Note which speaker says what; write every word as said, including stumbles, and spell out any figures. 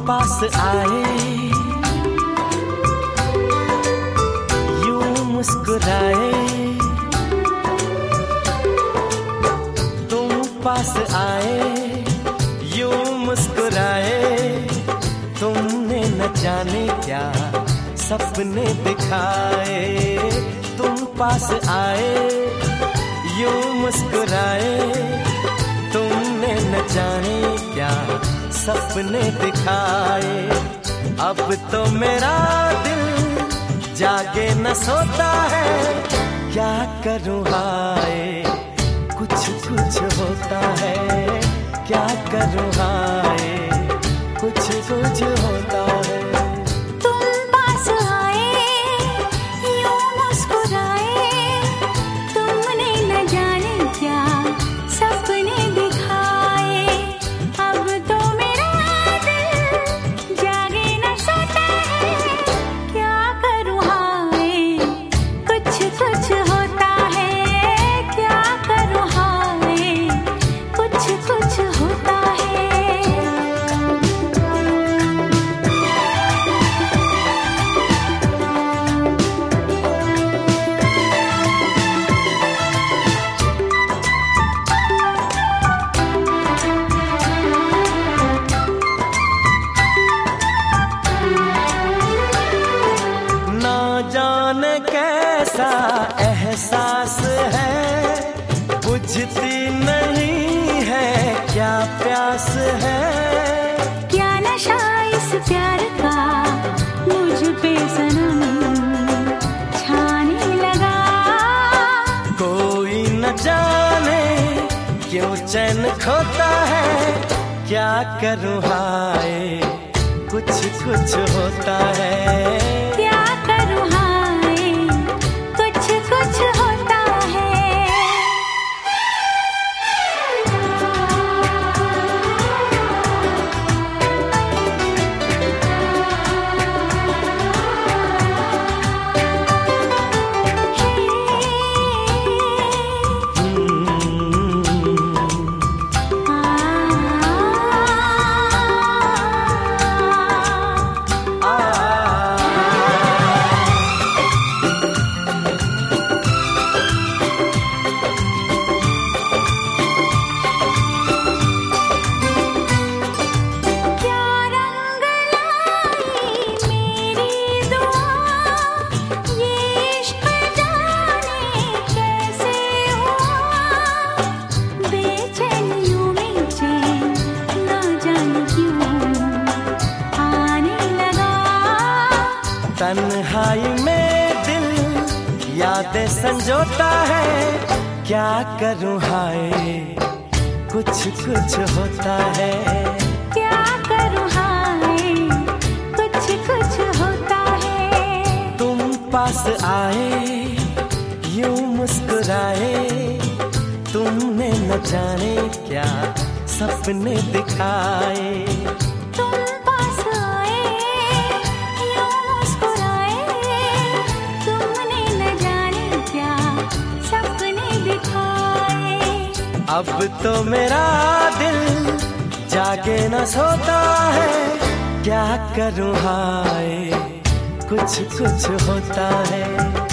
Speaker 1: पास आए, यूं मुस्कुराए, तुम पास आए, यूं मुस्कुराए, तुमने न जाने क्या सपने दिखाए। तुम पास आए, यूं मुस्कुराए, तुमने न जाने क्या सपने दिखाए। अब तो मेरा दिल जागे न सोता है, क्या करूं हाय कुछ कुछ होता है, क्या करूं हाय कुछ कुछ होता है। कैसा एहसास है, बुझती नहीं है क्या प्यास है।
Speaker 2: क्या नशा इस प्यार का मुझ पे सनम छाने लगा।
Speaker 1: कोई न जाने क्यों चैन खोता है, क्या करूं हाय कुछ कुछ होता है।
Speaker 2: क्या करूं हाय कुछ कुछ होता है।
Speaker 1: तन्हाई में दिल यादें संजोता है, क्या करूं हाय कुछ कुछ होता है।
Speaker 2: क्या करूं हाय कुछ कुछ होता है।
Speaker 1: तुम पास आए यूं मुस्कुराए, तुमने न जाने क्या सपने दिखाए। अब तो मेरा दिल जागे न सोता है, क्या करूं हाय कुछ कुछ होता है।